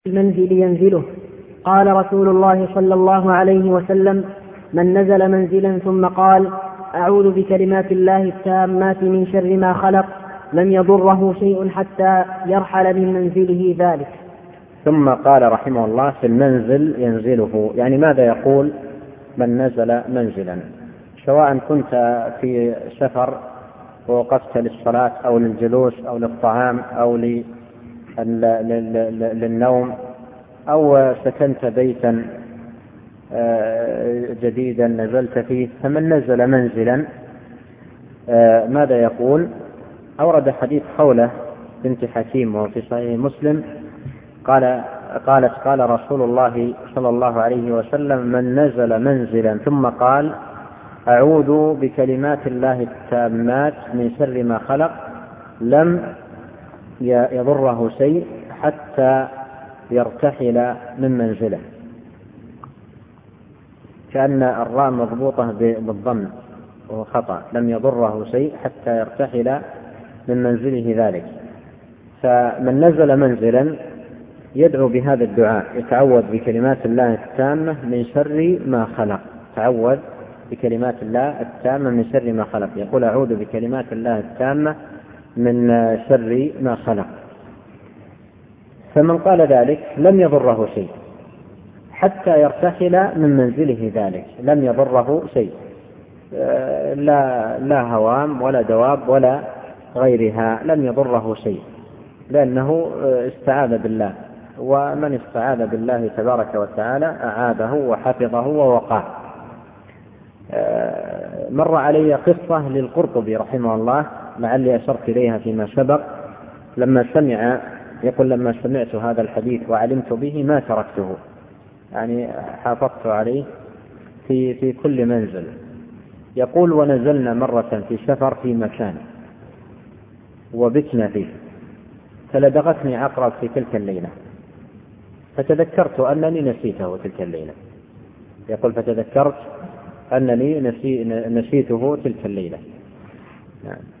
المنزل ينزله. قال رسول الله صلى الله عليه وسلم: من نزل منزلا ثم قال: أعوذ بكلمات الله التامات من شر ما خلق، لم يضره شيء حتى يرحل من منزله ذلك. ثم قال رحمه الله: في المنزل ينزله، يعني ماذا يقول؟ من نزل منزلا، سواء كنت في سفر ووقفت للصلاة أو للجلوس أو للطعام أو للنوم، أو سكنت بيتا جديدا نزلت فيه، فمن نزل منزلا ماذا يقول؟ أورد حديث خولة بنت حكيم وفي صحيح مسلم قال رسول الله صلى الله عليه وسلم: من نزل منزلا ثم قال: أعوذ بكلمات الله التامات من شر ما خلق، لم يضره شيء حتى يرتحل من منزله. كأن الراء مضبوطة بالضم وهو خطأ، لم يضره شيء حتى يرتحل من منزله ذلك. فمن نزل منزلا يدعو بهذا الدعاء، يتعوذ بكلمات الله التامة من شر ما خلق، تعوذ بكلمات الله التامة من شر ما خلق، يقول: أعوذ بكلمات الله التامة من شر ما خلق. فمن قال ذلك لم يضره شيء حتى يرتحل من منزله ذلك، لم يضره شيء، لا هوام ولا دواب ولا غيرها، لم يضره شيء، لأنه استعاذ بالله، ومن استعاذ بالله تبارك وتعالى أعاذه وحفظه ووقاه. مر علي قصة للقرطبي رحمه الله، لعلي أشرت إليها فيما سبق، لما سمعت هذا الحديث وعلمت به ما تركته، يعني حافظت عليه في كل منزل. يقول: ونزلنا مرة في سفر في مكان وبتنا فيه، فلدغتني عقرب في تلك الليلة، فتذكرت أنني نسيته تلك الليلة. يقول: فتذكرت أنني نسيته تلك الليلة.